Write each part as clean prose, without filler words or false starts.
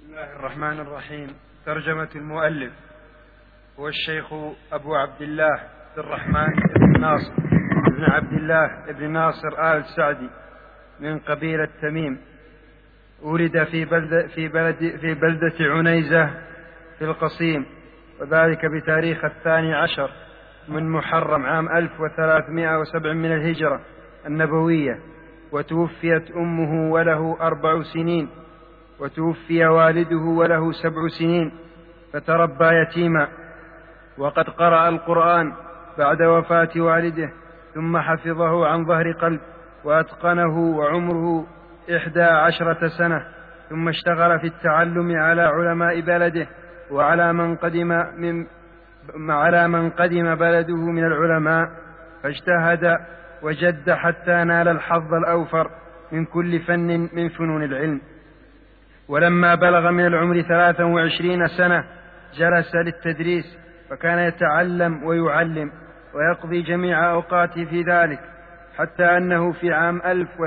بسم الله الرحمن الرحيم. ترجمة المؤلف: هو الشيخ أبو عبد الله عبد الرحمن بن ناصر بن عبد الله بن ناصر آل سعدي من قبيلة تميم. ولد في بلدة عنيزة في القصيم، وذلك بتاريخ 12 من محرم عام 1307 من الهجرة النبوية. وتوفيت أمه وله 4 سنين، وتوفي والده وله 7 سنين، فتربى يتيما. وقد قرأ القرآن بعد وفاة والده، ثم حفظه عن ظهر قلب وأتقنه وعمره 11 سنة، ثم اشتغل في التعلم على علماء بلده وعلى من قدم بلده من العلماء، فاجتهد وجد حتى نال الحظ الأوفر من كل فن من فنون العلم. ولما بلغ من العمر 23 سنة جلس للتدريس، فكان يتعلم ويعلم ويقضي جميع أوقاته في ذلك، حتى أنه في عام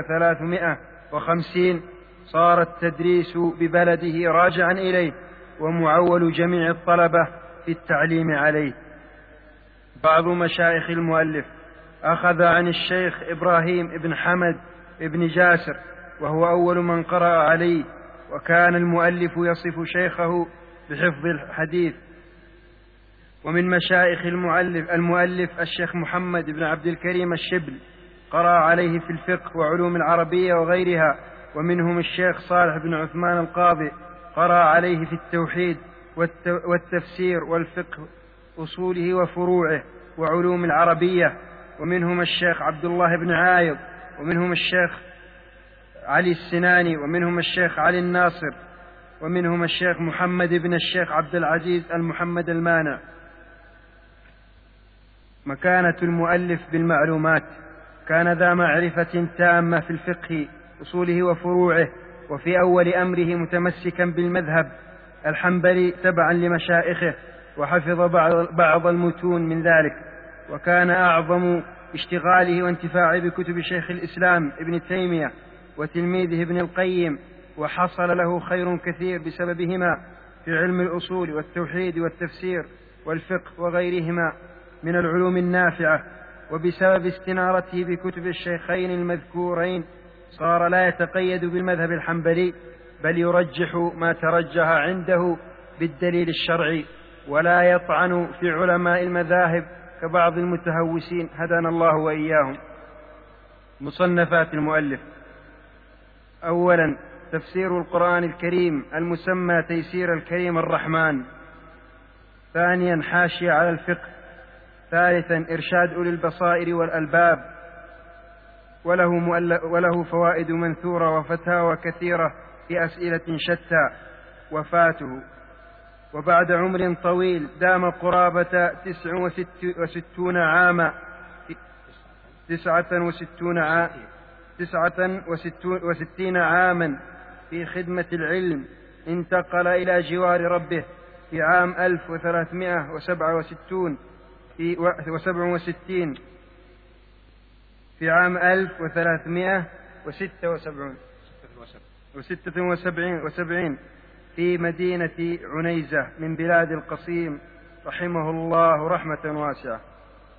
1350 صار التدريس ببلده راجعا إليه، ومعول جميع الطلبة في التعليم عليه. بعض مشايخ المؤلف: أخذ عن الشيخ إبراهيم بن حمد بن جاسر، وهو أول من قرأ عليه، وكان المؤلف يصف شيخه بحفظ الحديث. ومن مشايخ المؤلف الشيخ محمد بن عبد الكريم الشبل، قرأ عليه في الفقه وعلوم العربية وغيرها. ومنهم الشيخ صالح بن عثمان القاضي، قرأ عليه في التوحيد والتفسير والفقه أصوله وفروعه وعلوم العربية. ومنهم الشيخ عبد الله بن عايض، ومنهم الشيخ علي السناني، ومنهم الشيخ علي الناصر، ومنهم الشيخ محمد بن الشيخ عبد العزيز المحمد المانع. مكانة المؤلف بالمعلومات: كان ذا معرفة تامة في الفقه أصوله وفروعه، وفي أول أمره متمسكا بالمذهب الحنبلي تبعا لمشائخه، وحفظ بعض المتون من ذلك. وكان أعظم اشتغاله وانتفاعه بكتب شيخ الإسلام ابن تيمية وتلميذه ابن القيم، وحصل له خير كثير بسببهما في علم الأصول والتوحيد والتفسير والفقه وغيرهما من العلوم النافعة. وبسبب استنارته بكتب الشيخين المذكورين صار لا يتقيد بالمذهب الحنبلي، بل يرجح ما ترجح عنده بالدليل الشرعي، ولا يطعن في علماء المذاهب كبعض المتهوسين، هدانا الله وإياهم. مصنفات المؤلف: أولا، تفسير القرآن الكريم المسمى تيسير الكريم الرحمن. ثانيا، حاشية على الفقه. ثالثا، إرشاد أولي البصائر والألباب، وله فوائد منثورة وفتاوى كثيرة في أسئلة شتى. وفاته وبعد عمر طويل دام قرابة 69 عاما في خدمة العلم، انتقل إلى جوار ربه في عام 1367 في عام 1376 في مدينة عنيزة من بلاد القصيم، رحمه الله رحمة واسعة.